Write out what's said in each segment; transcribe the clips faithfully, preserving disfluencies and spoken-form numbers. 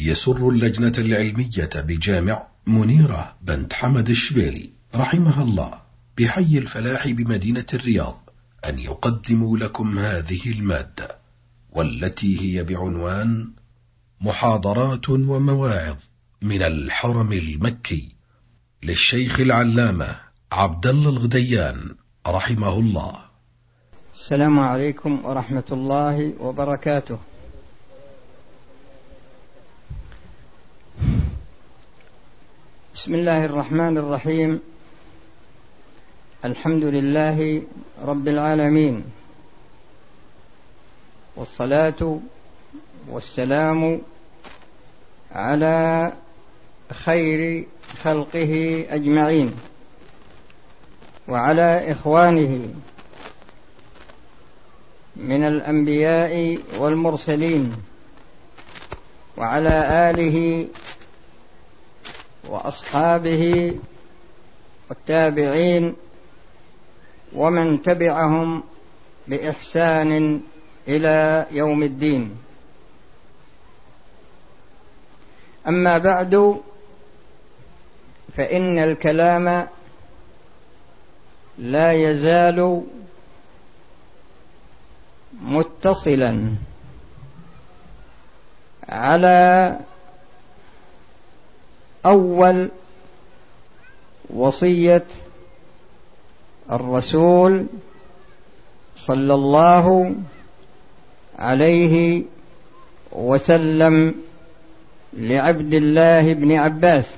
يسر اللجنة العلمية بجامع منيرة بنت حمد الشبيلي رحمها الله بحي الفلاح بمدينة الرياض أن يقدموا لكم هذه المادة، والتي هي بعنوان محاضرات ومواعظ من الحرم المكي للشيخ العلامة عبد الله الغديان رحمه الله. السلام عليكم ورحمة الله وبركاته. بسم الله الرحمن الرحيم. الحمد لله رب العالمين، والصلاة والسلام على خير خلقه أجمعين، وعلى إخوانه من الأنبياء والمرسلين، وعلى آله وأصحابه والتابعين ومن تبعهم بإحسان إلى يوم الدين. أما بعد، فإن الكلام لا يزال متصلا على أول وصية الرسول صلى الله عليه وسلم لعبد الله بن عباس،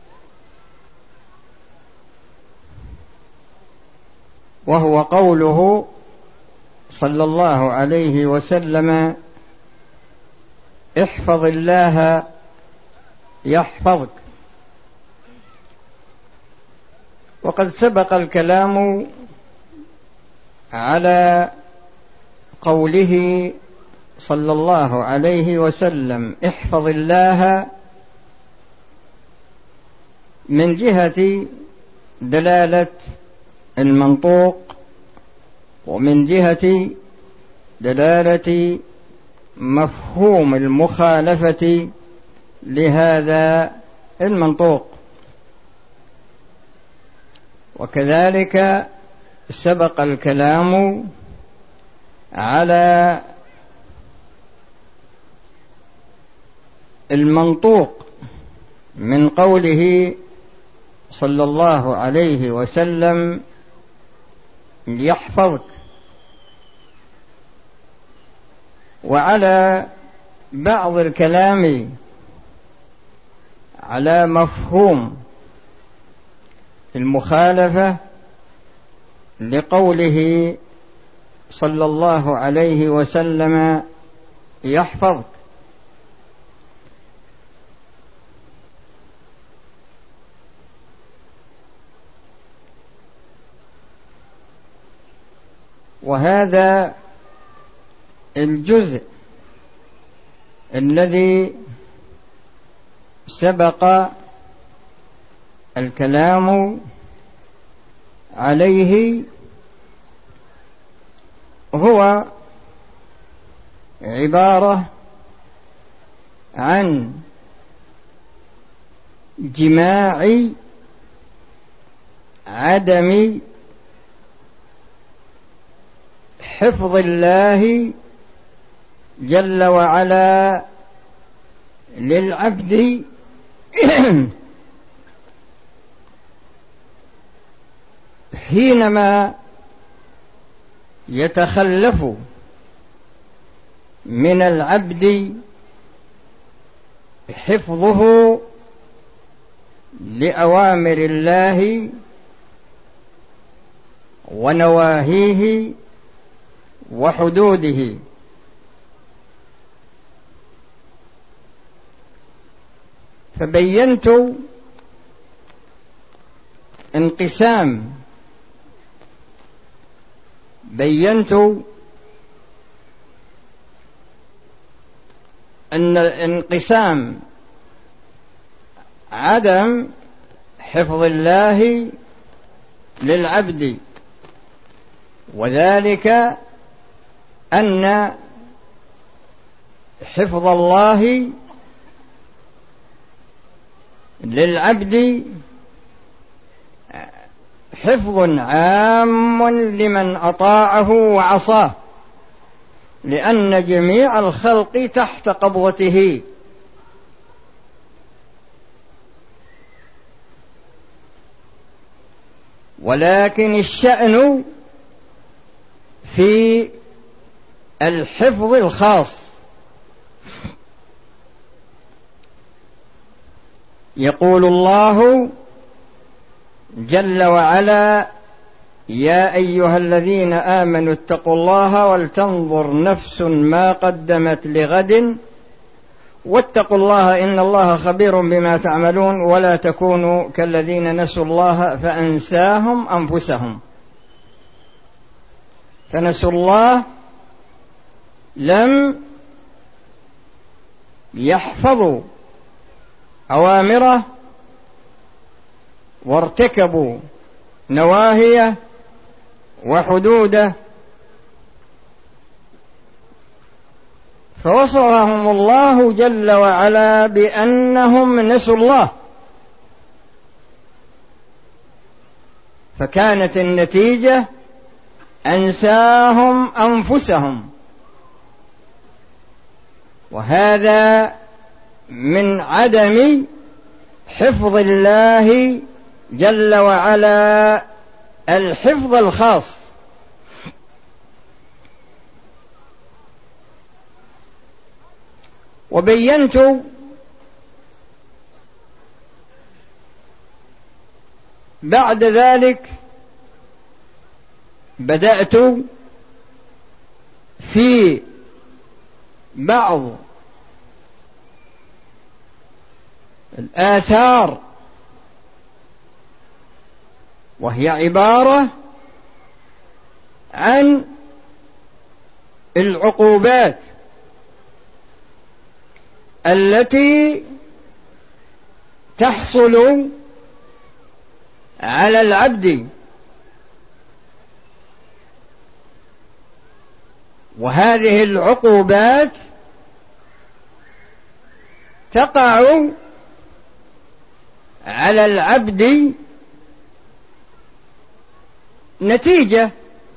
وهو قوله صلى الله عليه وسلم: احفظ الله يحفظك. وقد سبق الكلام على قوله صلى الله عليه وسلم احفظ الله من جهة دلالة المنطوق، ومن جهة دلالة مفهوم المخالفة لهذا المنطوق. وكذلك سبق الكلام على المنطوق من قوله صلى الله عليه وسلم يحفظك، وعلى بعض الكلام على مفهوم المخالفة لقوله صلى الله عليه وسلم يحفظك. وهذا الجزء الذي سبق الكلام عليه هو عبارة عن جماع عدم حفظ الله جل وعلا للعبد حينما يتخلف من العبد حفظه لأوامر الله ونواهيه وحدوده. فبينت انقسام بينت أن انقسام عدم حفظ الله للعبد، وذلك أن حفظ الله للعبد حفظ عام لمن أطاعه وعصاه، لأن جميع الخلق تحت قبضته، ولكن الشأن في الحفظ الخاص. يقول الله جل وعلا: يا أيها الذين آمنوا اتقوا الله ولتنظر نفس ما قدمت لغد واتقوا الله إن الله خبير بما تعملون ولا تكونوا كالذين نسوا الله فأنساهم أنفسهم. فنسوا الله، لم يحفظوا أوامره وارتكبوا نواهيه وحدوده، فوصفهم الله جل وعلا بأنهم نسوا الله، فكانت النتيجة أنساهم أنفسهم، وهذا من عدم حفظ الله جل وعلا الحفظ الخاص. وبينت بعد ذلك، بدأت في بعض الآثار، وهي عبارة عن العقوبات التي تحصل على العبد، وهذه العقوبات تقع على العبد نتيجة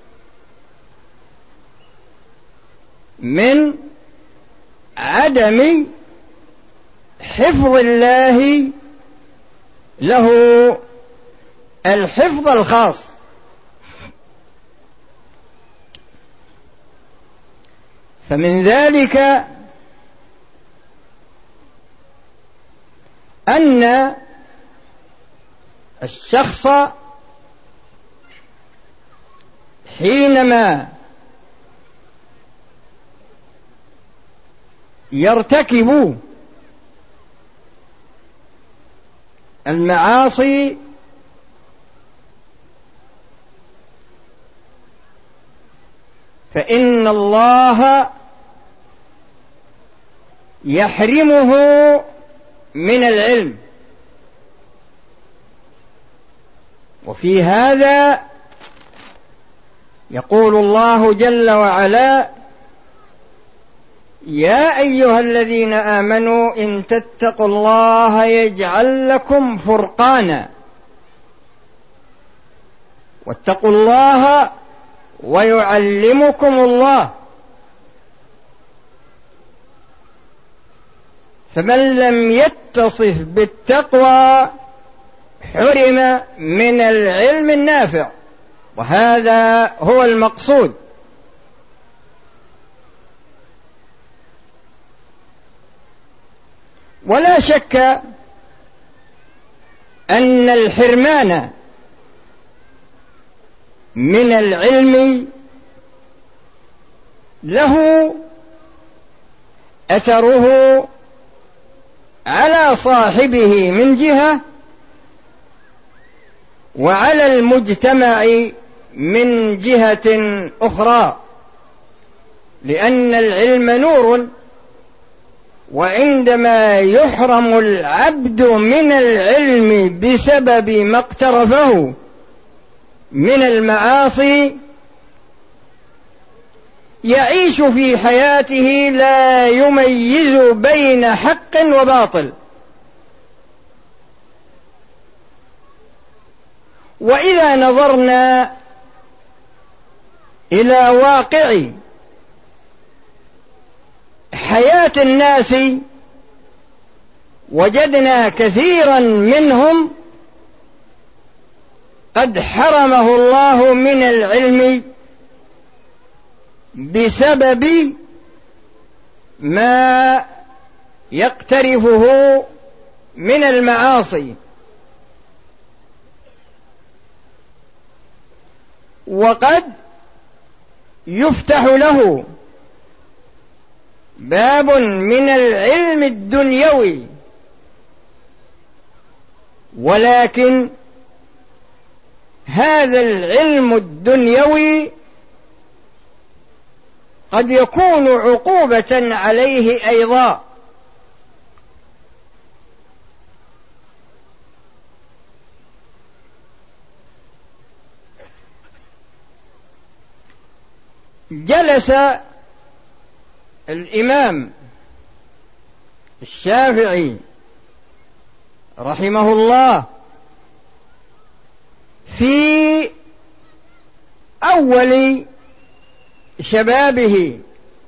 من عدم حفظ الله له الحفظ الخاص. فمن ذلك أن الشخص حينما يرتكب المعاصي فإن الله يحرمه من العلم، وفي هذا يقول الله جل وعلا: يا أيها الذين آمنوا إن تتقوا الله يجعل لكم فرقانا، واتقوا الله ويعلمكم الله. فمن لم يتصف بالتقوى حرم من العلم النافع، وهذا هو المقصود. ولا شك أن الحرمان من العلم له أثره على صاحبه من جهة، وعلى المجتمع من جهة أخرى، لأن العلم نور، وعندما يحرم العبد من العلم بسبب ما اقترفه من المعاصي يعيش في حياته لا يميز بين حق وباطل، وإذا نظرنا إلى واقع حياة الناس وجدنا كثيرا منهم قد حرمه الله من العلم بسبب ما يقترفه من المعاصي، وقد يفتح له باب من العلم الدنيوي، ولكن هذا العلم الدنيوي قد يكون عقوبة عليه أيضا. جلس الإمام الشافعي رحمه الله في أول شبابه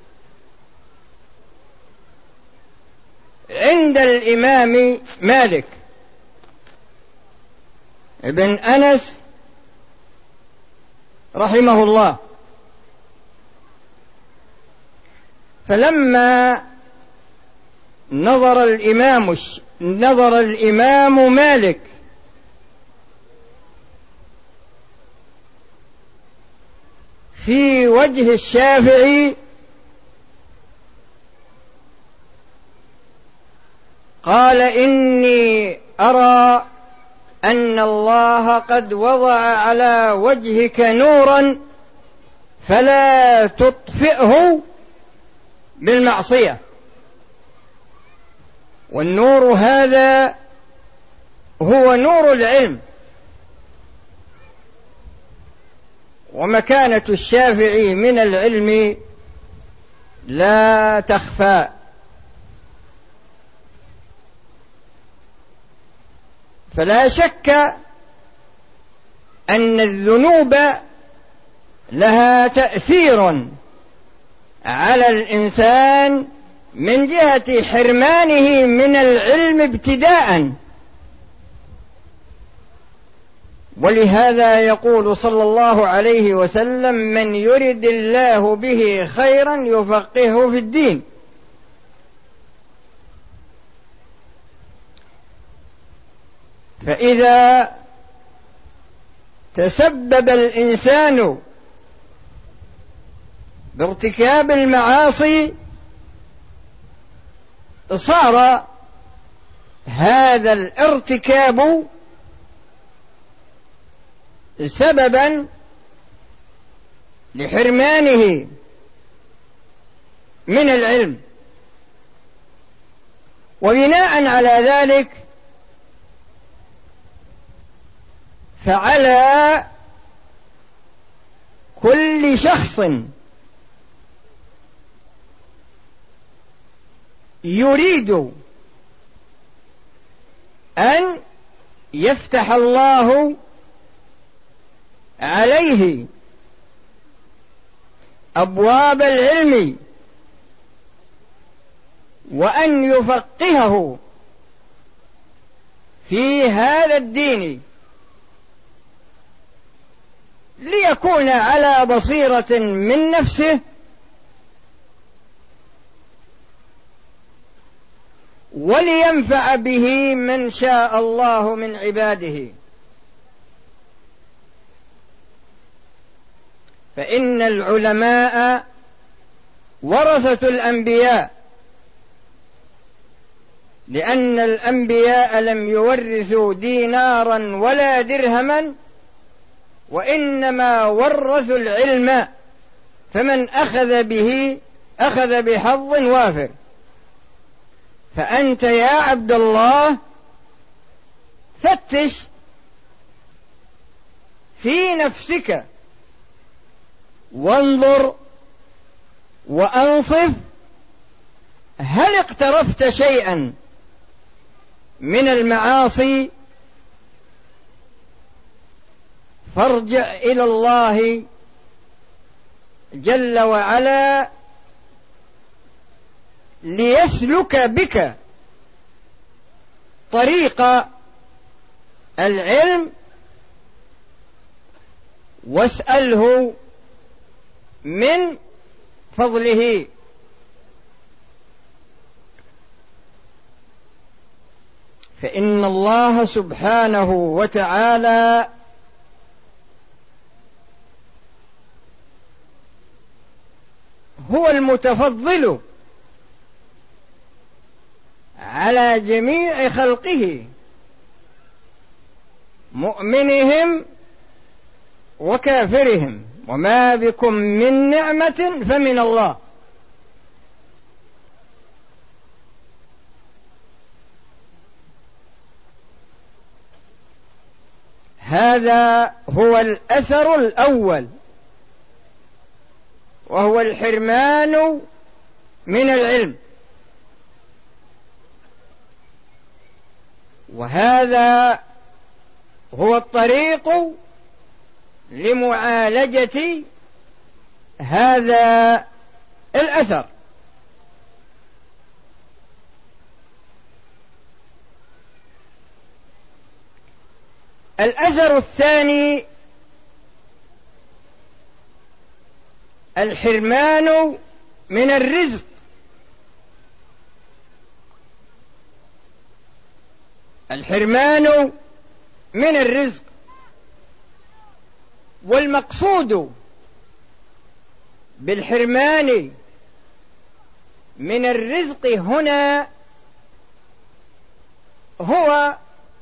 عند الإمام مالك ابن أنس رحمه الله، فلما نظر الإمام نظر الإمام مالك في وجه الشافعي قال: إني أرى أن الله قد وضع على وجهك نورا فلا تطفئه بالمعصية، والنور هذا هو نور العلم. ومكانة الشافعي من العلم لا تخفى، فلا شك أن الذنوب لها تأثير على الإنسان من جهة حرمانه من العلم ابتداءً. ولهذا يقول صلى الله عليه وسلم: من يرد الله به خيرا يفقهه في الدين. فإذا تسبب الإنسان بارتكاب المعاصي صار هذا الارتكاب سببا لحرمانه من العلم. وبناء على ذلك فعلى كل شخص يريد أن يفتح الله عليه أبواب العلم وأن يفقهه في هذا الدين ليكون على بصيرة من نفسه ولينفع به من شاء الله من عباده. فإن العلماء ورثة الأنبياء، لأن الأنبياء لم يورثوا دينارا ولا درهما، وإنما ورثوا العلم، فمن أخذ به أخذ بحظ وافر. فأنت يا عبد الله فتش في نفسك وانظر وأنصف، هل اقترفت شيئا من المعاصي فارجع إلى الله جل وعلا ليسلك بك طريق العلم، واسأله من فضله. فإن الله سبحانه وتعالى هو المتفضل على جميع خلقه، مؤمنهم وكافرهم، وما بكم من نعمة فمن الله. هذا هو الأثر الأول، وهو الحرمان من العلم. وهذا هو الطريق لمعالجة هذا الأثر. الأثر الثاني الحرمان من الرزق. الحرمان من الرزق، والمقصود بالحرمان من الرزق هنا هو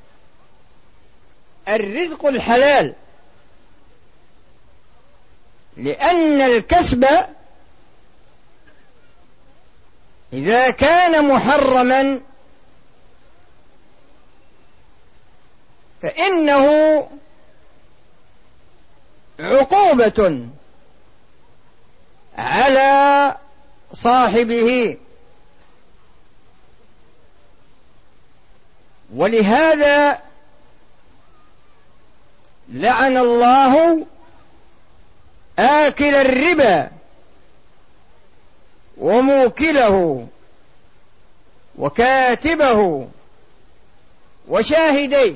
الرزق الحلال، لأن الكسب إذا كان محرما فإنه عقوبة على صاحبه. ولهذا لعن الله آكل الربا وموكله وكاتبه وشاهديه،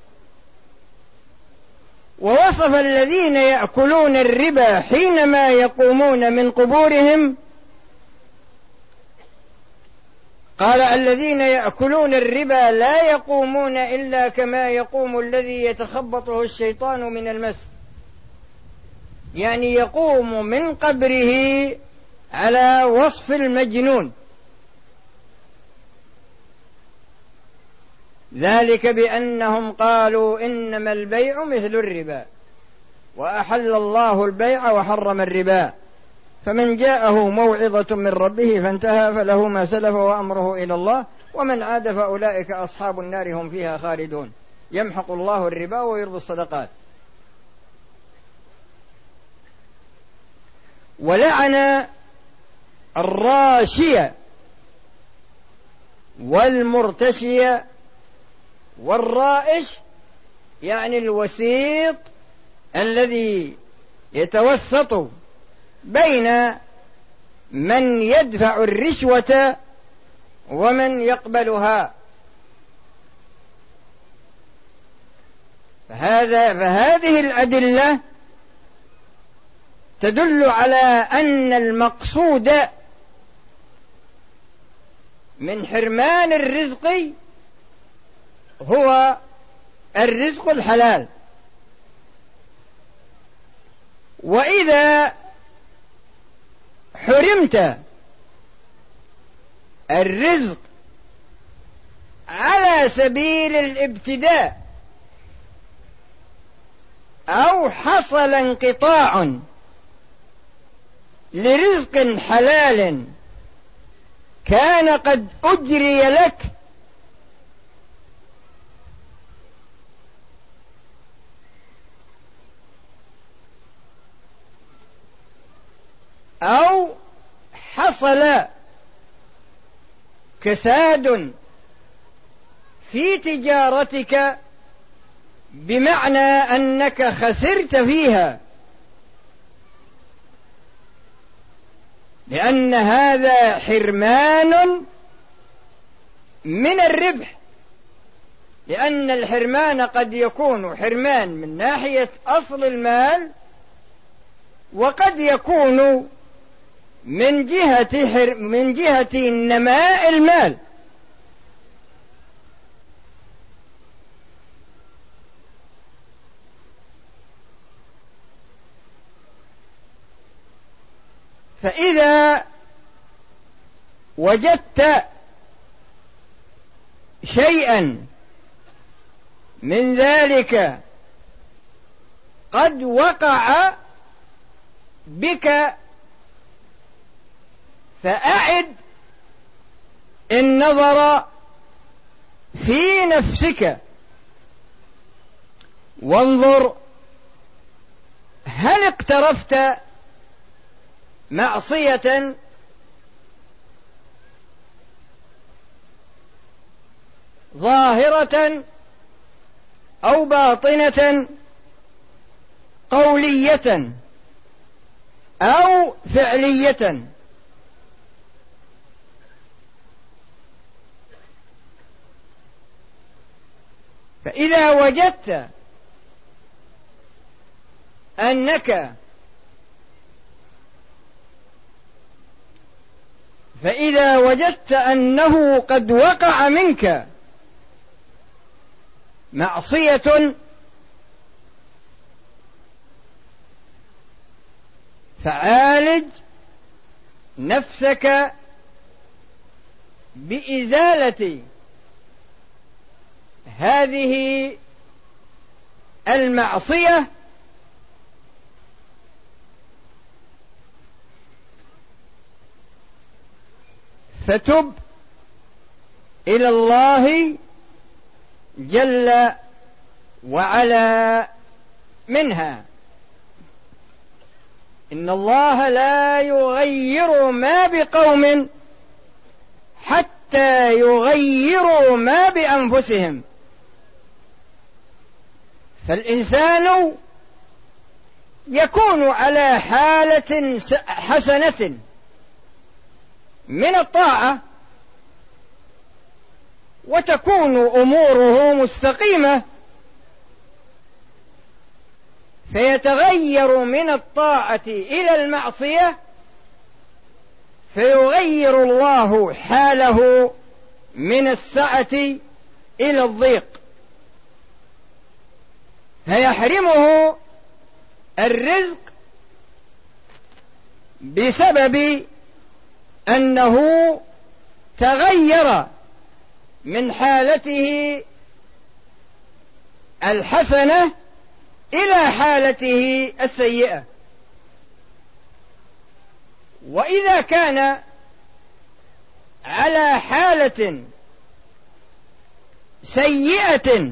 ووصف الذين يأكلون الربا حينما يقومون من قبورهم، قال الذين يأكلون الربا لا يقومون إلا كما يقوم الذي يتخبطه الشيطان من المس، يعني يقوم من قبره على وصف المجنون. ذلك بأنهم قالوا إنما البيع مثل الربا وأحل الله البيع وحرم الربا، فمن جاءه موعظة من ربه فانتهى فله ما سلف وأمره إلى الله ومن عاد فأولئك أصحاب النار هم فيها خالدون. يمحق الله الربا ويربي الصدقات. ولعن الراشية والمرتشية والرائش، يعني الوسيط الذي يتوسط بين من يدفع الرشوة ومن يقبلها. فهذا فهذه الأدلة تدل على أن المقصود من حرمان الرزق هو الرزق الحلال. وإذا حرمت الرزق على سبيل الابتداء أو حصل انقطاع لرزق حلال كان قد أجري لك، أو حصل كساد في تجارتك بمعنى أنك خسرت فيها، لأن هذا حرمان من الربح، لأن الحرمان قد يكون حرمان من ناحية أصل المال، وقد يكون من جهة حر من جهة نماء المال. فإذا وجدت شيئا من ذلك قد وقع بك فأعد النظر في نفسك وانظر هل اقترفت معصية ظاهرة أو باطنة، قولية أو فعلية. فإذا وجدت أنك فإذا وجدت أنه قد وقع منك معصية فعالج نفسك بإزالة هذه المعصية، فتب إلى الله جل وعلا منها. إن الله لا يغير ما بقوم حتى يغيروا ما بأنفسهم. فالإنسان يكون على حالة حسنة من الطاعة وتكون أموره مستقيمة، فيتغير من الطاعة إلى المعصية فيغير الله حاله من السعة إلى الضيق، فيحرمه الرزق بسبب أنه تغير من حالته الحسنة إلى حالته السيئة. وإذا كان على حالة سيئة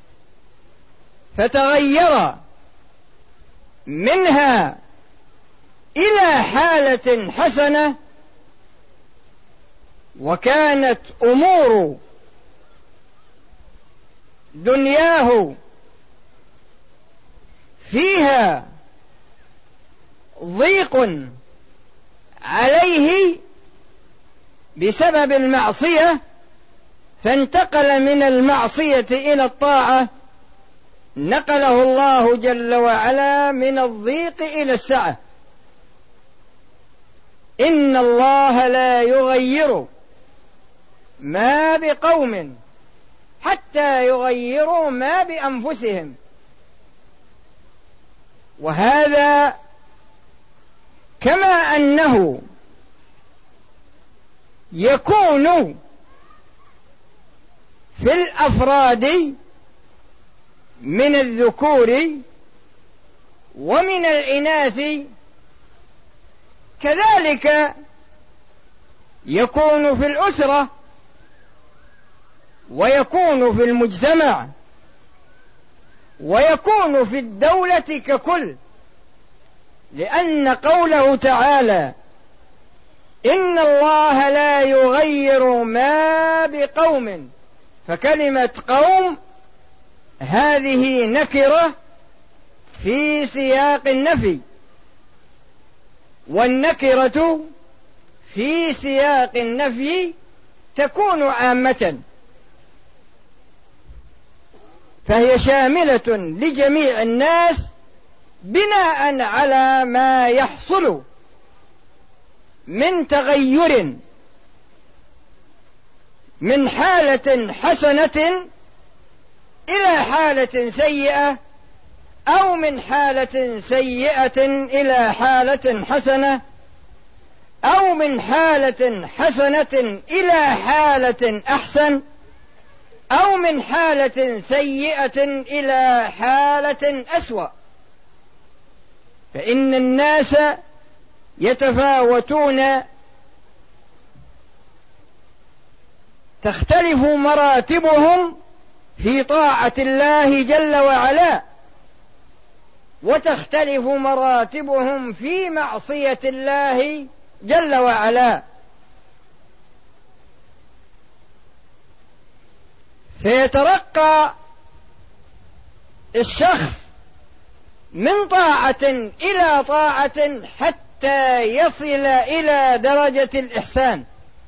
فتغير منها إلى حالة حسنة وكانت أمور دنياه فيها ضيق عليه بسبب المعصية فانتقل من المعصية إلى الطاعة، نقله الله جل وعلا من الضيق إلى السعة. إن الله لا يغير ما بقوم حتى يغيروا ما بأنفسهم. وهذا كما أنه يكون في الأفراد من الذكور ومن الإناث، كذلك يكون في الأسرة ويكون في المجتمع ويكون في الدولة ككل، لأن قوله تعالى إن الله لا يغير ما بقوم، فكلمة قوم هذه نكرة في سياق النفي، والنكرة في سياق النفي تكون عامة، فهي شاملة لجميع الناس بناء على ما يحصل من تغير من حالة حسنة إلى حالة سيئة، أو من حالة سيئة إلى حالة حسنة، أو من حالة حسنة إلى حالة أحسن، أو من حالة سيئة إلى حالة أسوأ. فإن الناس يتفاوتون، تختلف مراتبهم في طاعة الله جل وعلا، وتختلف مراتبهم في معصية الله جل وعلا. فيترقى الشخص من طاعة إلى طاعة حتى يصل إلى درجة الإحسان،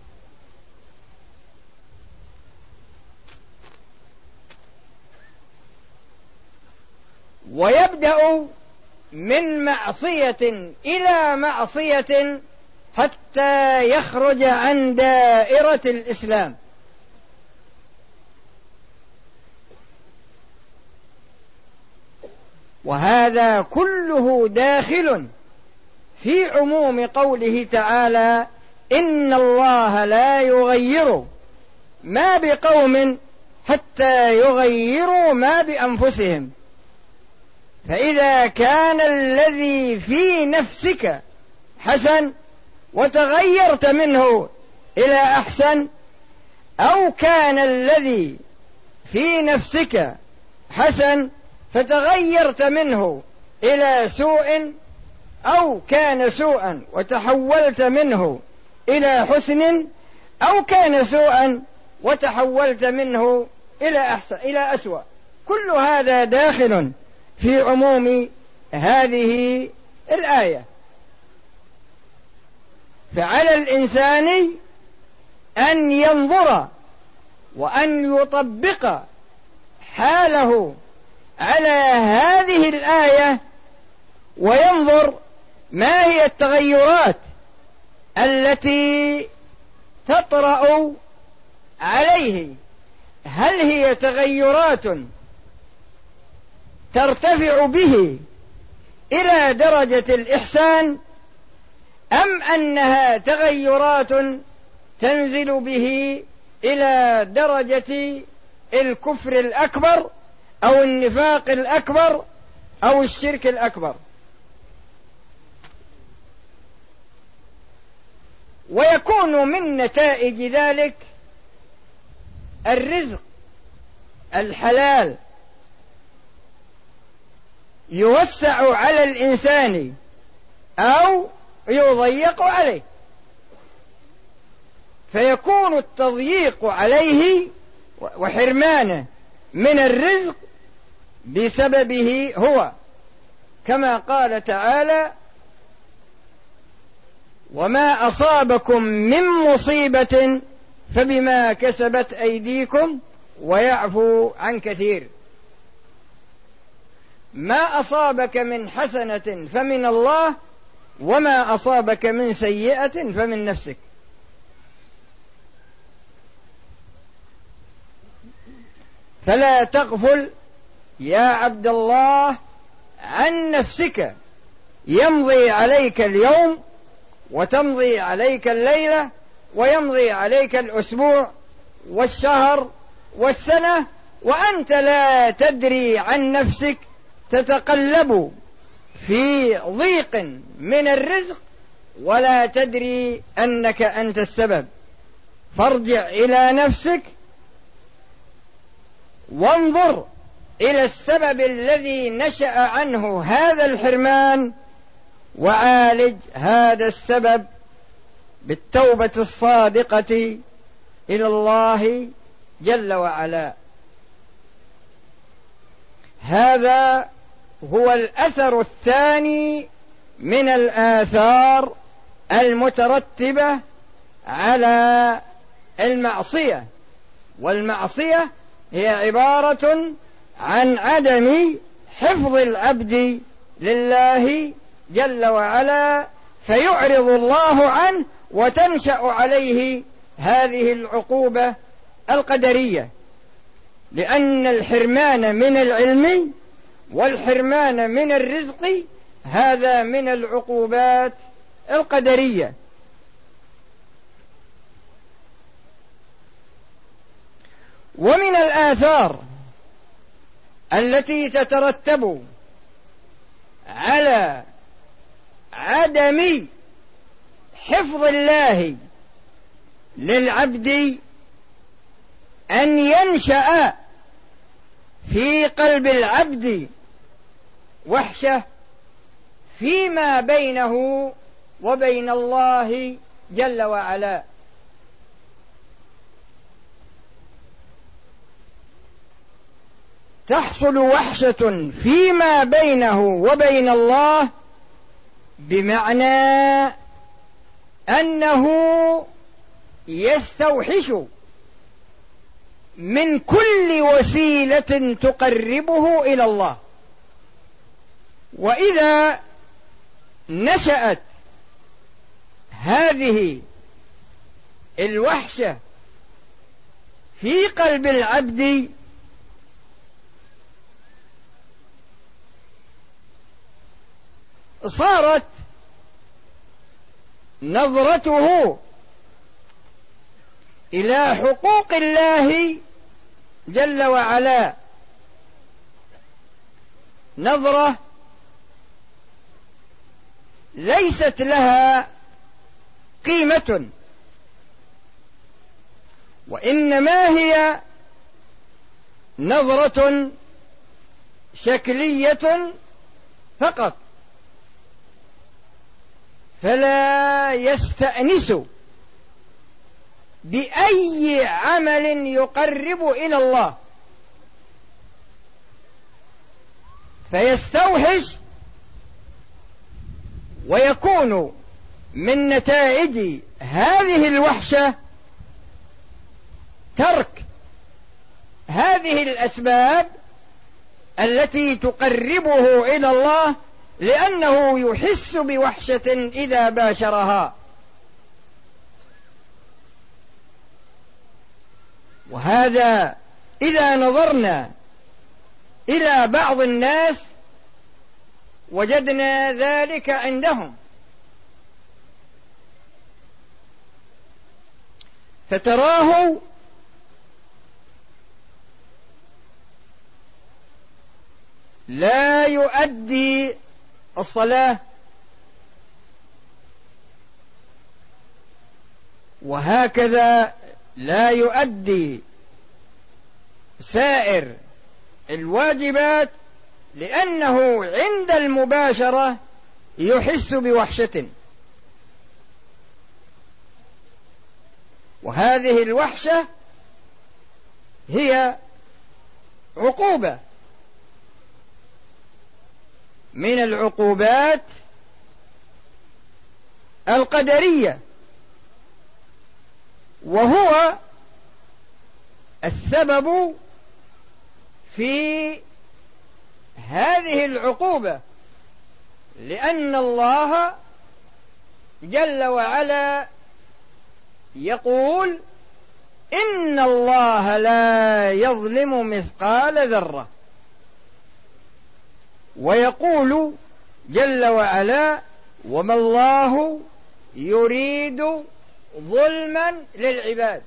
ويبدأ من معصية إلى معصية حتى يخرج عن دائرة الإسلام. وهذا كله داخل في عموم قوله تعالى: إن الله لا يغير ما بقوم حتى يغيروا ما بأنفسهم. فإذا كان الذي في نفسك حسن وتغيرت منه إلى أحسن، أو كان الذي في نفسك حسن فتغيرت منه إلى سوء، أو كان سوءا وتحولت منه إلى حسن، أو كان سوءا وتحولت منه إلى أحسن إلى أسوأ، كل هذا داخل في عموم هذه الآية. فعلى الإنسان أن ينظر وأن يطبق حاله على هذه الآية، وينظر ما هي التغيرات التي تطرأ عليه. هل هي تغيرات ترتفع به إلى درجة الإحسان، أم أنها تغيرات تنزل به إلى درجة الكفر الأكبر أو النفاق الأكبر أو الشرك الأكبر؟ ويكون من نتائج ذلك الرزق الحلال يوسع على الإنسان أو يضيق عليه، فيكون التضييق عليه وحرمانه من الرزق بسببه هو، كما قال تعالى: وما أصابكم من مصيبة فبما كسبت أيديكم ويعفو عن كثير. ما أصابك من حسنة فمن الله، وما أصابك من سيئة فمن نفسك. فلا تغفل يا عبد الله عن نفسك، يمضي عليك اليوم وتمضي عليك الليلة ويمضي عليك الأسبوع والشهر والسنة، وأنت لا تدري عن نفسك، تتقلب في ضيق من الرزق ولا تدري أنك أنت السبب. فارجع إلى نفسك وانظر إلى السبب الذي نشأ عنه هذا الحرمان، وعالج هذا السبب بالتوبة الصادقة إلى الله جل وعلا. هذا هو الأثر الثاني من الآثار المترتبة على المعصية. والمعصية هي عبارة عن عدم حفظ العبد لله جل وعلا، فيعرض الله عنه وتنشأ عليه هذه العقوبة القدرية، لأن الحرمان من العلم والحرمان من الرزق هذا من العقوبات القدرية. ومن الآثار التي تترتب على عدم حفظ الله للعبد أن ينشأ في قلب العبد وحشة فيما بينه وبين الله جل وعلا. تحصل وحشة فيما بينه وبين الله بمعنى أنه يستوحش من كل وسيلة تقربه إلى الله. وإذا نشأت هذه الوحشة في قلب العبد صارت نظرته إلى حقوق الله جل وعلا نظرة ليست لها قيمة، وإنما هي نظرة شكلية فقط، فلا يستأنس بأي عمل يقرب إلى الله، فيستوحش ويكون من نتائج هذه الوحشة ترك هذه الأسباب التي تقربه إلى الله، لأنه يحس بوحشة إذا باشرها. وهذا إذا نظرنا إلى بعض الناس وجدنا ذلك عندهم، فتراه لا يؤدي الصلاة، وهكذا لا يؤدي سائر الواجبات، لأنه عند المباشرة يحس بوحشة، وهذه الوحشة هي عقوبة من العقوبات القدرية، وهو السبب في هذه العقوبة، لأن الله جل وعلا يقول: إن الله لا يظلم مثقال ذرة، ويقول جل وعلا: وما الله يريد ظلما للعباد.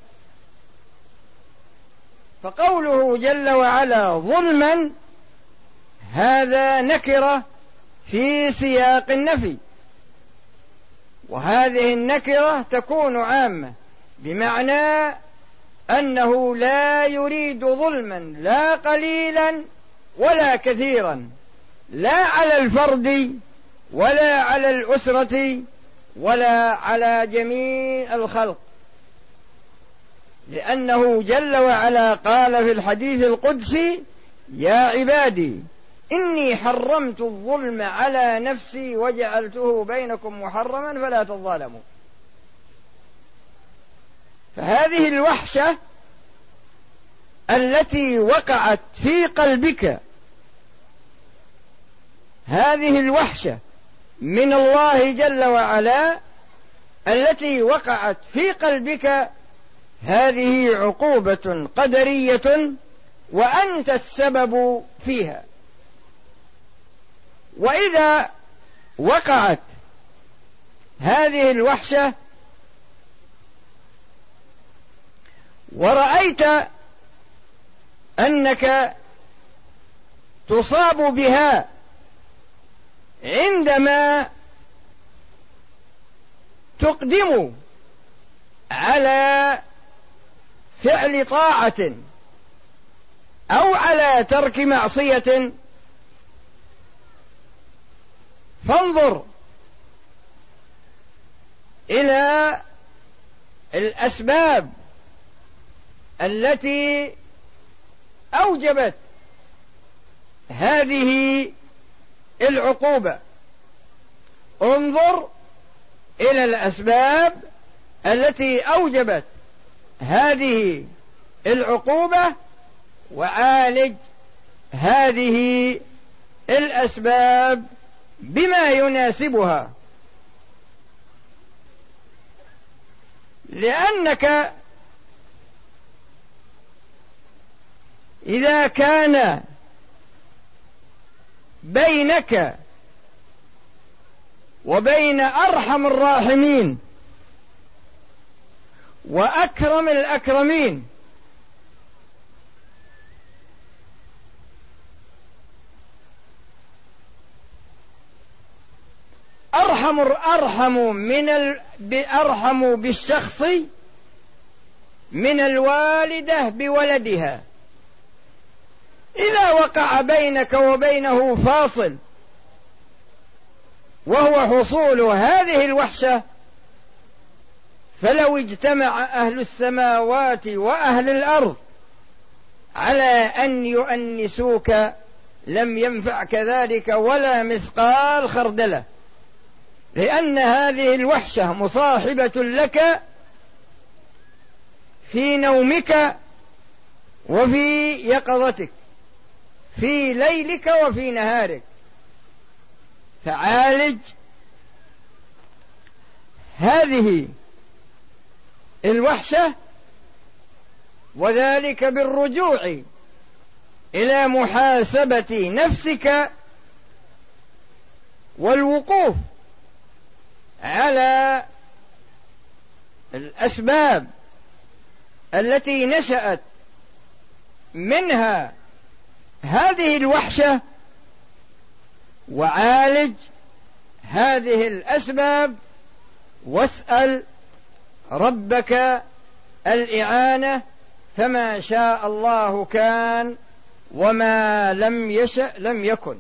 فقوله جل وعلا ظلما هذا نكرة في سياق النفي، وهذه النكرة تكون عامة، بمعنى أنه لا يريد ظلما لا قليلا ولا كثيرا، لا على الفرد ولا على الأسرة ولا على جميع الخلق، لأنه جل وعلا قال في الحديث القدسي: يا عبادي إني حرمت الظلم على نفسي وجعلته بينكم محرما فلا تظالموا. فهذه الوحشة التي وقعت في قلبك، هذه الوحشة من الله جل وعلا التي وقعت في قلبك، هذه عقوبة قدرية وأنت السبب فيها. وإذا وقعت هذه الوحشة ورأيت أنك تصاب بها عندما تقدم على فعل طاعة أو على ترك معصية، فانظر إلى الأسباب التي أوجبت هذه العقوبة. انظر إلى الأسباب التي أوجبت هذه العقوبة وعالج هذه الأسباب بما يناسبها، لأنك إذا كان بينك وبين أرحم الراحمين وأكرم الأكرمين أرحم أرحم من ال... أرحم بالشخص من الوالدة بولدها، إذا وقع بينك وبينه فاصل وهو حصول هذه الوحشة، فلو اجتمع أهل السماوات وأهل الأرض على أن يؤنسوك لم ينفعك ذلك ولا مثقال خردلة، لأن هذه الوحشة مصاحبة لك في نومك وفي يقظتك، في ليلك وفي نهارك. فعالج هذه الوحشة، وذلك بالرجوع إلى محاسبة نفسك والوقوف على الأسباب التي نشأت منها هذه الوحشة، وعالج هذه الأسباب، واسأل ربك الإعانة، فما شاء الله كان وما لم يشأ لم يكن.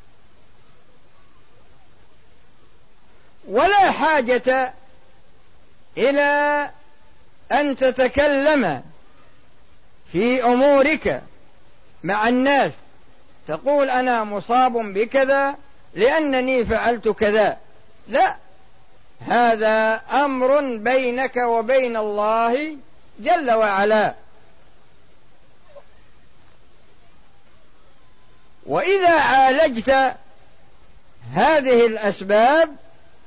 ولا حاجة إلى أن تتكلم في أمورك مع الناس تقول أنا مصاب بكذا لأنني فعلت كذا، لا، هذا أمر بينك وبين الله جل وعلا. وإذا عالجت هذه الأسباب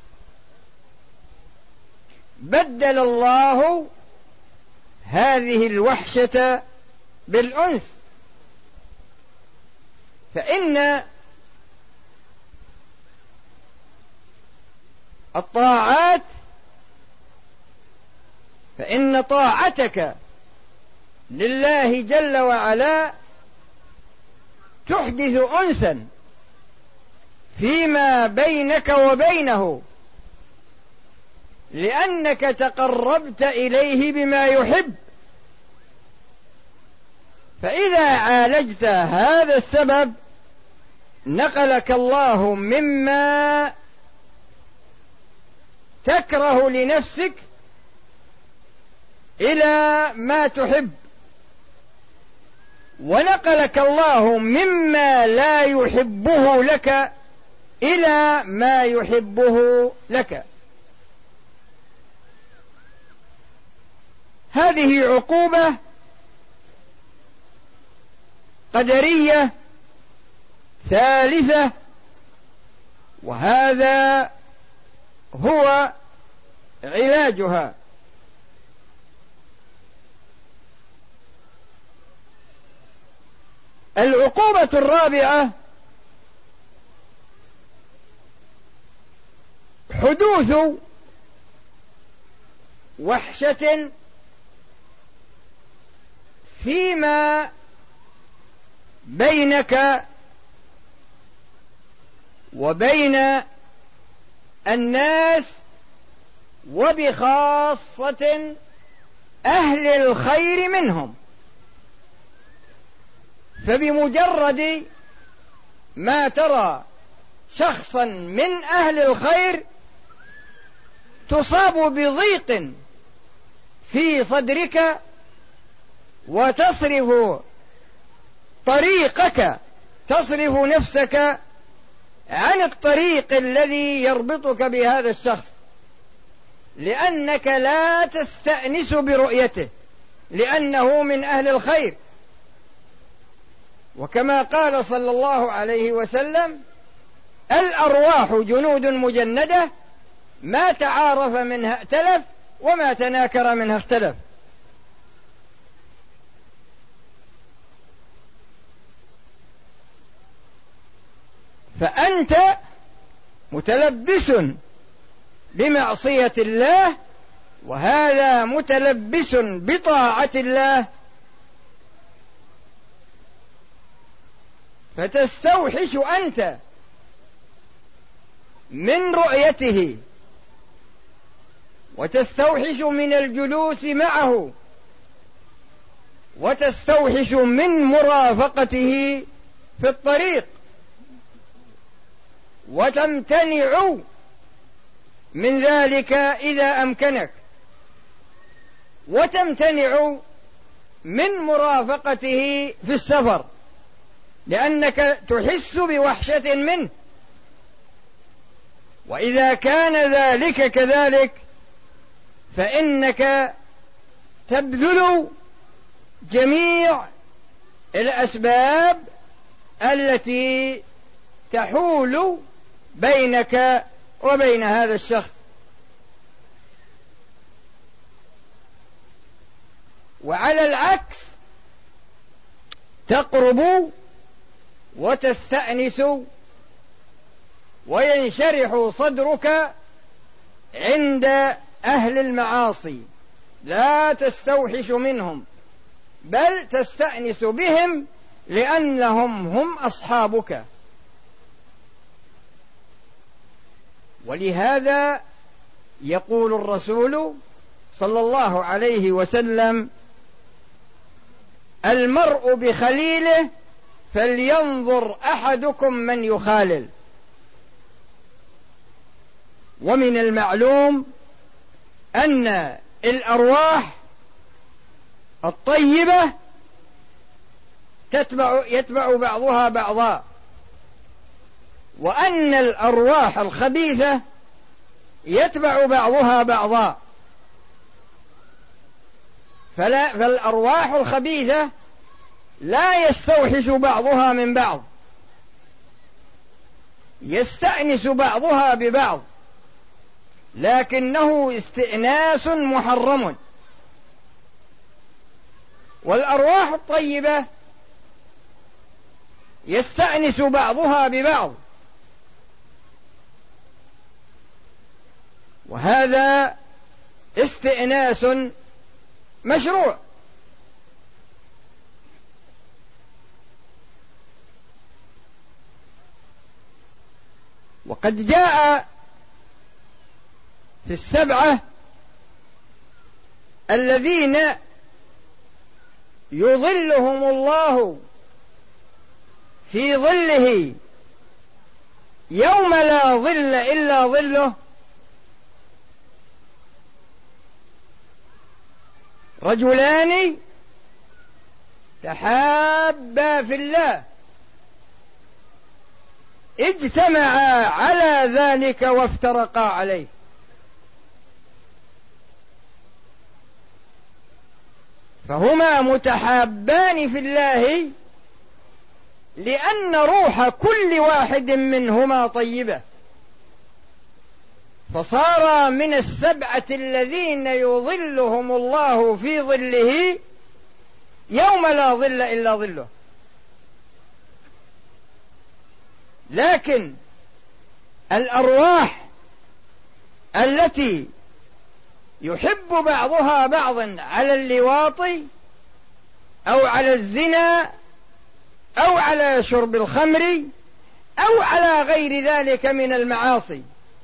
بدل الله هذه الوحشة بالأنس. فإن الطاعات فإن طاعتك لله جل وعلا تحدث أنسا فيما بينك وبينه، لأنك تقربت إليه بما يحب. فإذا عالجت هذا السبب نقلك الله مما تكره لنفسك إلى ما تحب، ونقلك الله مما لا يحبه لك إلى ما يحبه لك. هذه عقوبة قدرية ثالثة، وهذا هو علاجها. العقوبة الرابعة حدوث وحشة فيما بينك وبين الناس، وبخاصة أهل الخير منهم. فبمجرد ما ترى شخصا من أهل الخير تصاب بضيق في صدرك، وتصرف طريقك، تصرف نفسك عن الطريق الذي يربطك بهذا الشخص، لأنك لا تستأنس برؤيته، لأنه من أهل الخير. وكما قال صلى الله عليه وسلم: الأرواح جنود مجندة، ما تعارف منها ائتلف، وما تناكر منها اختلف. فأنت متلبس بمعصية الله، وهذا متلبس بطاعة الله، فتستوحش أنت من رؤيته، وتستوحش من الجلوس معه، وتستوحش من مرافقته في الطريق، وتمتنع من ذلك إذا أمكنك، وتمتنع من مرافقته في السفر، لأنك تحس بوحشة منه. وإذا كان ذلك كذلك فإنك تبذل جميع الأسباب التي تحول بينك وبين هذا الشخص. وعلى العكس تقرب وتستأنس وينشرح صدرك عند أهل المعاصي، لا تستوحش منهم، بل تستأنس بهم لأنهم هم أصحابك. ولهذا يقول الرسول صلى الله عليه وسلم: المرء بخليله فلينظر أحدكم من يخالل. ومن المعلوم أن الأرواح الطيبة تتبع يتبع بعضها بعضا، وأن الأرواح الخبيثة يتبع بعضها بعضا. فلا فالأرواح الخبيثة لا يستوحش بعضها من بعض، يستأنس بعضها ببعض، لكنه استئناس محرم. والأرواح الطيبة يستأنس بعضها ببعض، وهذا استئناس مشروع. وقد جاء في السبعة الذين يظلهم الله في ظله يوم لا ظل إلا ظله: رجلان تحابا في الله اجتمعا على ذلك وافترقا عليه. فهما متحابان في الله لأن روح كل واحد منهما طيبة، فصار من السبعة الذين يظلهم الله في ظله يوم لا ظل إلا ظله. لكن الأرواح التي يحب بعضها بعضا على اللواط أو على الزنا أو على شرب الخمر أو على غير ذلك من المعاصي،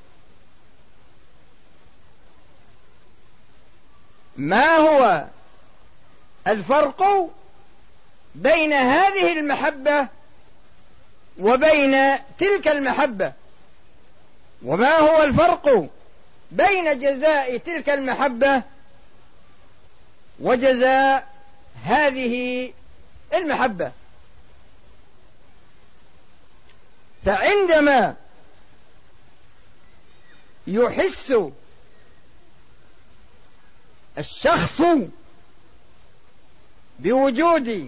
ما هو الفرق بين هذه المحبة وبين تلك المحبة؟ وما هو الفرق بين جزاء تلك المحبة وجزاء هذه المحبة؟ فعندما يحس الشخص بوجود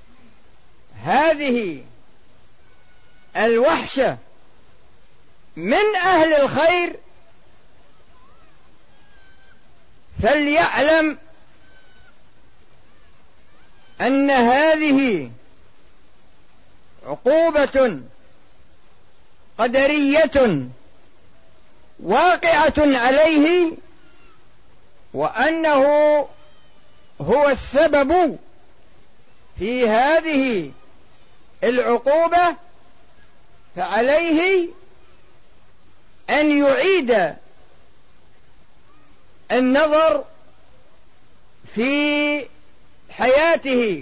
هذه الوحشة من أهل الخير فليعلم أن هذه عقوبة قدرية واقعة عليه، وأنه هو السبب في هذه العقوبة، فعليه أن يعيد النظر في حياته،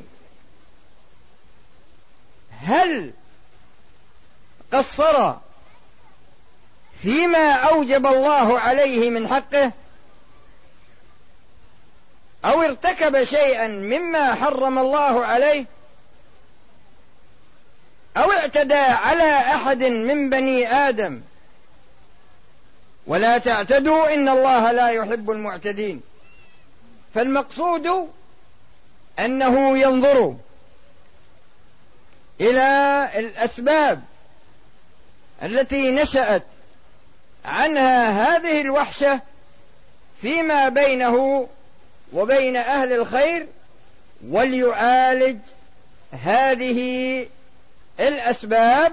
هل قصر فيما أوجب الله عليه من حقه أو ارتكب شيئا مما حرم الله عليه أو اعتدى على أحد من بني آدم، ولا تعتدوا إن الله لا يحب المعتدين. فالمقصود أنه ينظر إلى الأسباب التي نشأت عنها هذه الوحشة فيما بينه وبين أهل الخير، وليعالج هذه الأسباب،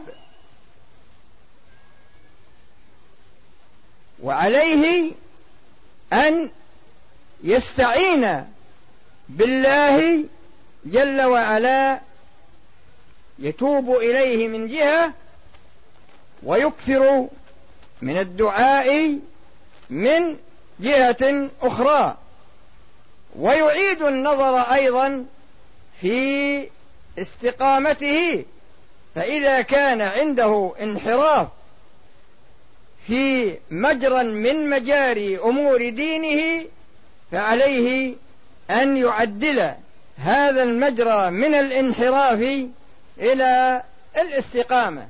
وعليه أن يستعين بالله جل وعلا، يتوب إليه من جهة ويكثر من الدعاء من جهة أخرى، ويعيد النظر أيضا في استقامته، فإذا كان عنده انحراف في مجرى من مجاري أمور دينه فعليه أن يعدل هذا المجرى من الانحراف إلى الاستقامة.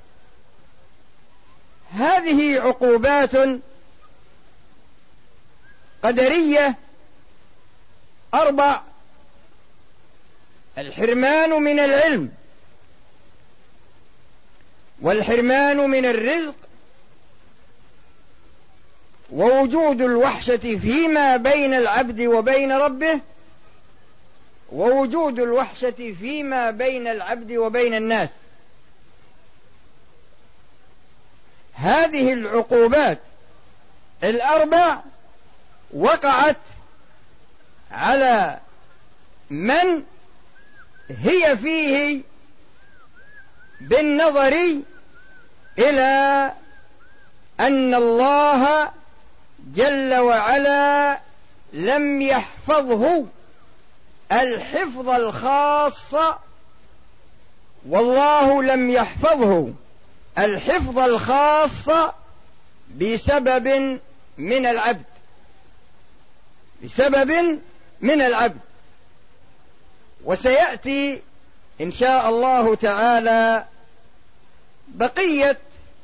هذه عقوبات قدرية أربع: الحرمان من العلم، والحرمان من الرزق، ووجود الوحشة فيما بين العبد وبين ربه، ووجود الوحشة فيما بين العبد وبين الناس. هذه العقوبات الأربع وقعت على من هي فيه بالنظر إلى أن الله جل وعلا لم يحفظه الحفظ الخاص، والله لم يحفظه الحفظ الخاص بسبب من العبد، بسبب من العبد. وسيأتي إن شاء الله تعالى بقية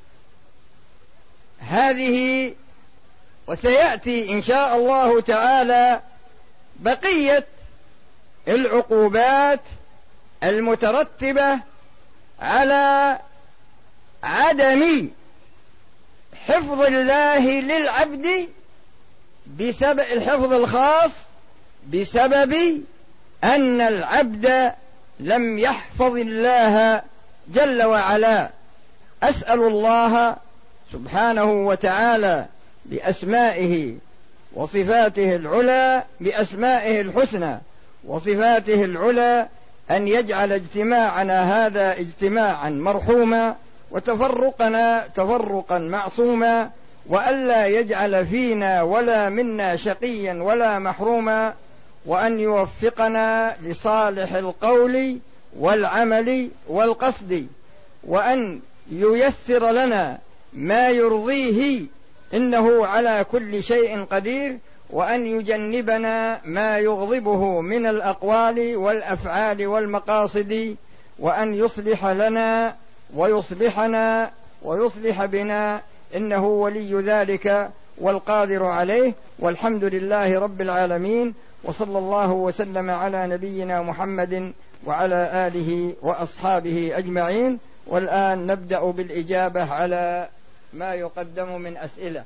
هذه، وسيأتي إن شاء الله تعالى بقية العقوبات المترتبة على عدم حفظ الله للعبد بسبب الحفظ الخاص، بسبب أن العبد لم يحفظ الله جل وعلا. أسأل الله سبحانه وتعالى بأسمائه وصفاته العلى بأسمائه الحسنى وصفاته العلى أن يجعل اجتماعنا هذا اجتماعا مرحوما، وتفرقنا تفرقا معصوما، وألا يجعل فينا ولا منا شقيا ولا محروما، وأن يوفقنا لصالح القول والعمل والقصد، وأن ييسر لنا ما يرضيه إنه على كل شيء قدير، وأن يجنبنا ما يغضبه من الأقوال والأفعال والمقاصد، وأن يصلح لنا ويصلحنا ويصلح بنا، إنه ولي ذلك والقادر عليه. والحمد لله رب العالمين، وصلى الله وسلم على نبينا محمد وعلى آله وأصحابه أجمعين. والآن نبدأ بالإجابة على ما يقدم من أسئلة.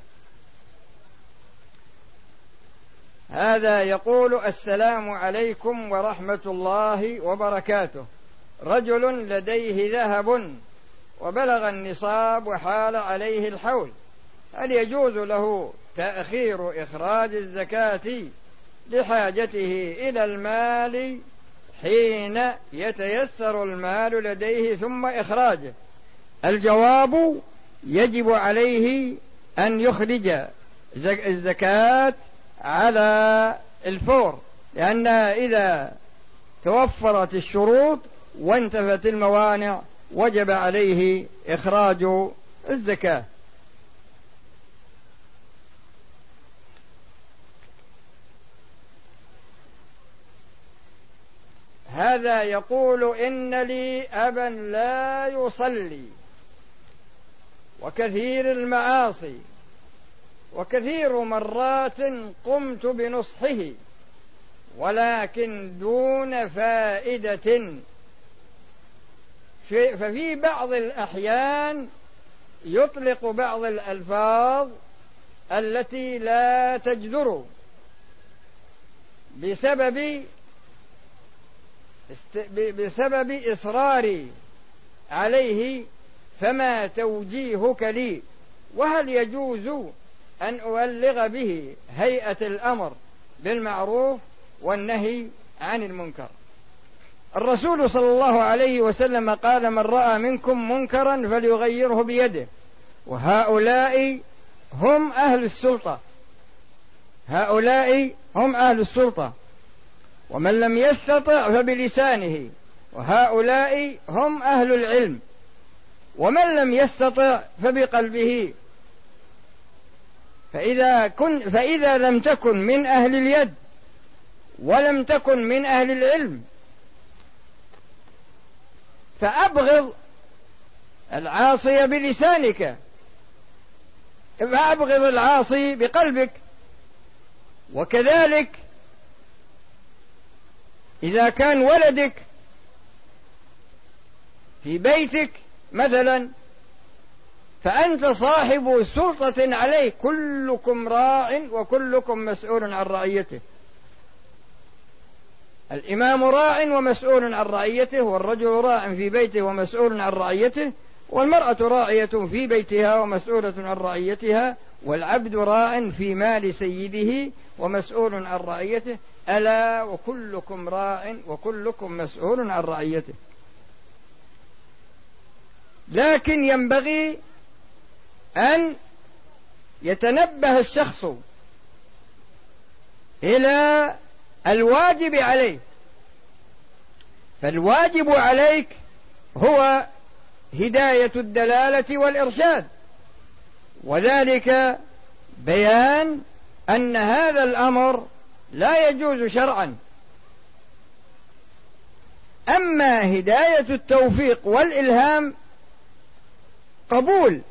هذا يقول: السلام عليكم ورحمة الله وبركاته. رجل لديه ذهب وبلغ النصاب وحال عليه الحول، هل يجوز له تأخير إخراج الزكاة لحاجته إلى المال حين يتيسر المال لديه ثم إخراجه؟ الجواب: يجب عليه أن يخرج الزكاة على الفور، لأن إذا توفرت الشروط وانتفت الموانع وجب عليه إخراج الزكاة. هذا يقول: إن لي أبا لا يصلي وكثير المعاصي، وكثير مرات قمت بنصحه ولكن دون فائدة، ففي بعض الأحيان يطلق بعض الألفاظ التي لا تجدر بسبب بسبب إصراري عليه، فما توجيهك لي؟ وهل يجوز أن أبلغ به هيئة الأمر بالمعروف والنهي عن المنكر؟ الرسول صلى الله عليه وسلم قال: من رأى منكم منكرا فليغيره بيده، وهؤلاء هم أهل السلطة، هؤلاء هم أهل السلطة، ومن لم يستطع فبلسانه، وهؤلاء هم أهل العلم، ومن لم يستطع فبقلبه. فإذا, كن فإذا لم تكن من أهل اليد ولم تكن من أهل العلم فأبغض العاصي بلسانك، فأبغض العاصي بقلبك. وكذلك إذا كان ولدك في بيتك مثلا فأنت صاحب سلطة عليه، كلكم راع وكلكم مسؤول عن رعيته. الإمام راع ومسؤول عن رعيته، والرجل راع في بيته ومسؤول عن رعيته، والمرأة راعية في بيتها ومسؤولة عن رعيتها، والعبد راع في مال سيده ومسؤول عن رعيته. ألا وكلكم راع وكلكم مسؤول عن رعيته. لكن ينبغي أن يتنبه الشخص إلى الواجب عليه، فالواجب عليك هو هداية الدلالة والإرشاد، وذلك بيان أن هذا الأمر لا يجوز شرعا، أما هداية التوفيق والإلهام قبول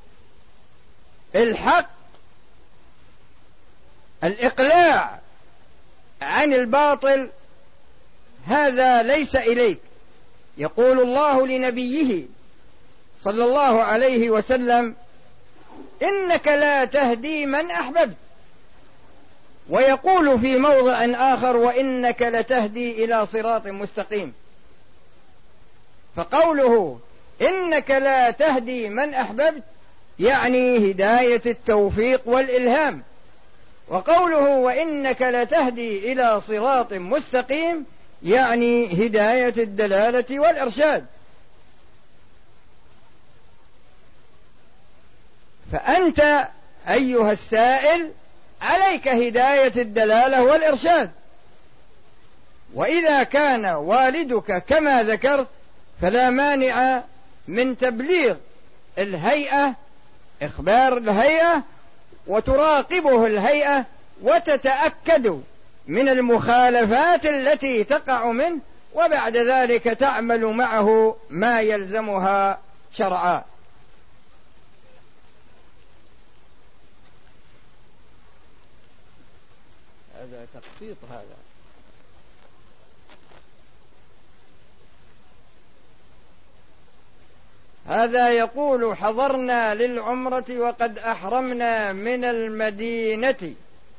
الحق، الإقلاع عن الباطل، هذا ليس إليك. يقول الله لنبيه صلى الله عليه وسلم: إنك لا تهدي من أحببت. ويقول في موضع آخر: وإنك لتهدي إلى صراط مستقيم. فقوله إنك لا تهدي من أحببت يعني هداية التوفيق والإلهام، وقوله وإنك لتهدي إلى صراط مستقيم يعني هداية الدلالة والإرشاد. فأنت أيها السائل عليك هداية الدلالة والإرشاد، وإذا كان والدك كما ذكرت فلا مانع من تبليغ الهيئة، إخبار الهيئة، وتراقبه الهيئة وتتأكد من المخالفات التي تقع منه، وبعد ذلك تعمل معه ما يلزمها شرعا. هذا تقسيط. هذا هذا يقول: حضرنا للعمرة وقد أحرمنا من المدينة،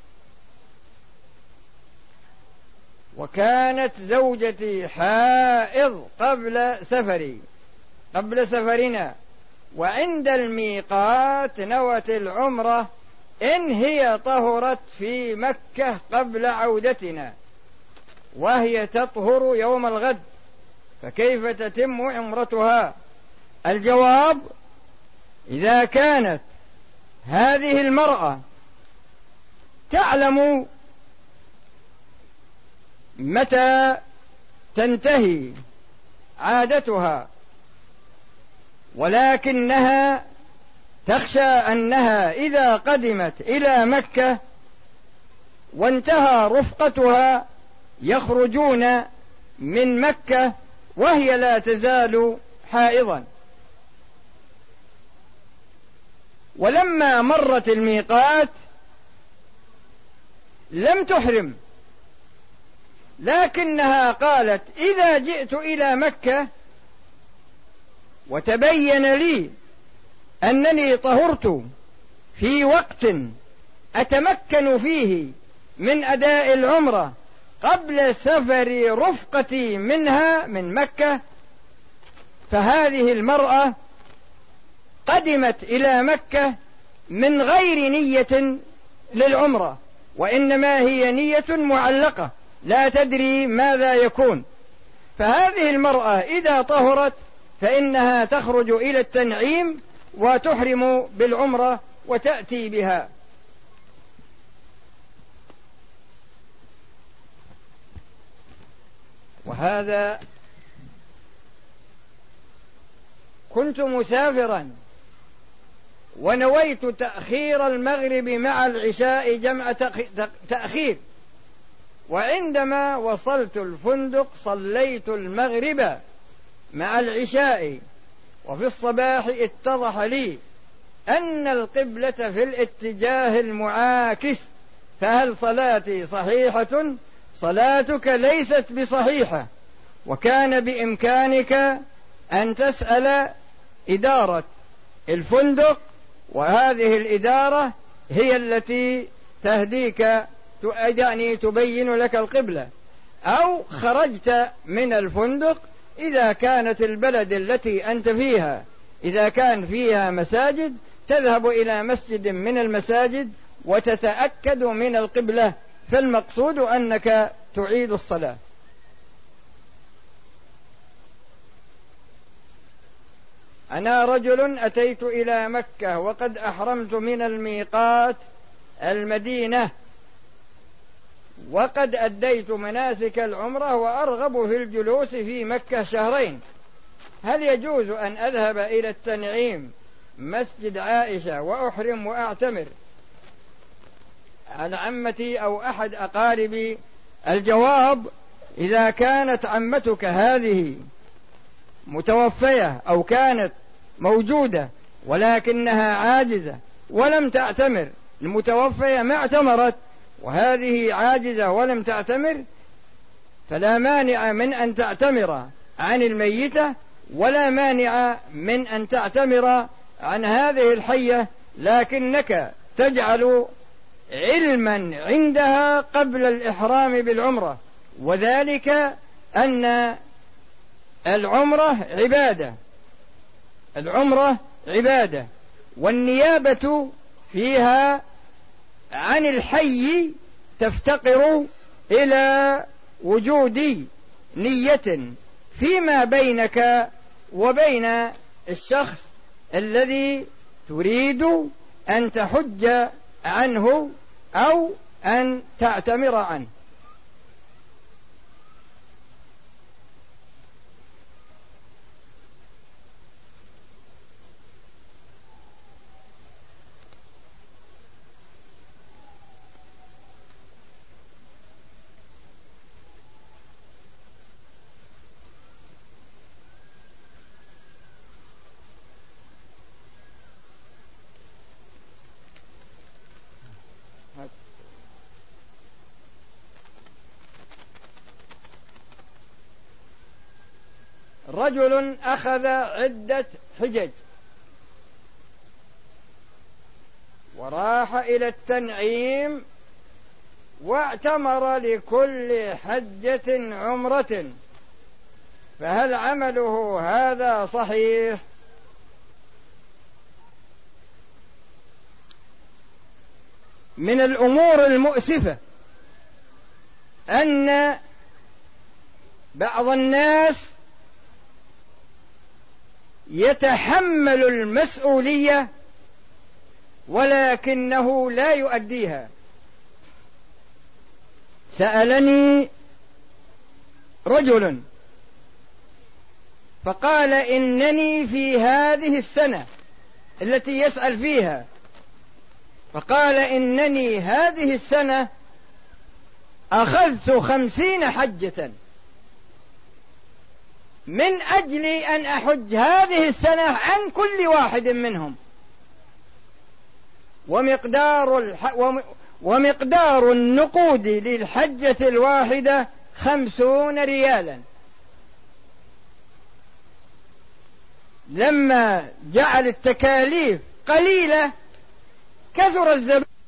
وكانت زوجتي حائض قبل سفري قبل سفرنا، وعند الميقات نوت العمرة إن هي طهرت في مكة قبل عودتنا، وهي تطهر يوم الغد، فكيف تتم عمرتها؟ الجواب: إذا كانت هذه المرأة تعلم متى تنتهي عادتها، ولكنها تخشى أنها إذا قدمت إلى مكة وانتهى رفقتها يخرجون من مكة وهي لا تزال حائضا، ولما مرت الميقات لم تحرم، لكنها قالت: إذا جئت إلى مكة وتبين لي أنني طهرت في وقت أتمكن فيه من أداء العمرة قبل سفر رفقتي منها من مكة، فهذه المرأة قدمت إلى مكة من غير نية للعمرة، وإنما هي نية معلقة لا تدري ماذا يكون. فهذه المرأة إذا طهرت فإنها تخرج إلى التنعيم وتحرم بالعمرة وتأتي بها. وهذا: كنت مسافرا ونويت تأخير المغرب مع العشاء جمع تأخير، وعندما وصلت الفندق صليت المغرب مع العشاء، وفي الصباح اتضح لي أن القبلة في الاتجاه المعاكس، فهل صلاتي صحيحة؟ صلاتك ليست بصحيحة، وكان بإمكانك أن تسأل إدارة الفندق، وهذه الإدارة هي التي تهديك، يعني تبين لك القبلة، أو خرجت من الفندق إذا كانت البلد التي أنت فيها إذا كان فيها مساجد تذهب إلى مسجد من المساجد وتتأكد من القبلة، فالمقصود أنك تعيد الصلاة. أنا رجل أتيت إلى مكة وقد أحرمت من الميقات المدينة، وقد أديت مناسك العمرة وأرغب في الجلوس في مكة شهرين، هل يجوز أن أذهب إلى التنعيم مسجد عائشة وأحرم وأعتمر على عمتي أو أحد أقاربي؟ الجواب: إذا كانت عمتك هذه متوفية أو كانت موجودة ولكنها عاجزة ولم تعتمر، المتوفية ما اعتمرت وهذه عاجزة ولم تعتمر، فلا مانع من أن تعتمر عن الميتة ولا مانع من أن تعتمر عن هذه الحية، لكنك تجعل علما عندها قبل الإحرام بالعمرة، وذلك أن العمرة عبادة، العمرة عبادة، والنيابة فيها عن الحي تفتقر إلى وجود نية فيما بينك وبين الشخص الذي تريد أن تحج عنه أو أن تعتمر عنه. رجل أخذ عدة حجج وراح إلى التنعيم واعتمر لكل حجة عمرة، فهل عمله هذا صحيح؟ من الأمور المؤسفة أن بعض الناس يتحمل المسؤولية ولكنه لا يؤديها. سألني رجل فقال إنني في هذه السنة التي يسأل فيها، فقال إنني هذه السنة أخذت خمسين حجة من أجل أن أحج هذه السنة عن كل واحد منهم، ومقدار, الح... ومقدار النقود للحجة الواحدة خمسون ريالا. لما جعل التكاليف قليلة كثر الزبائن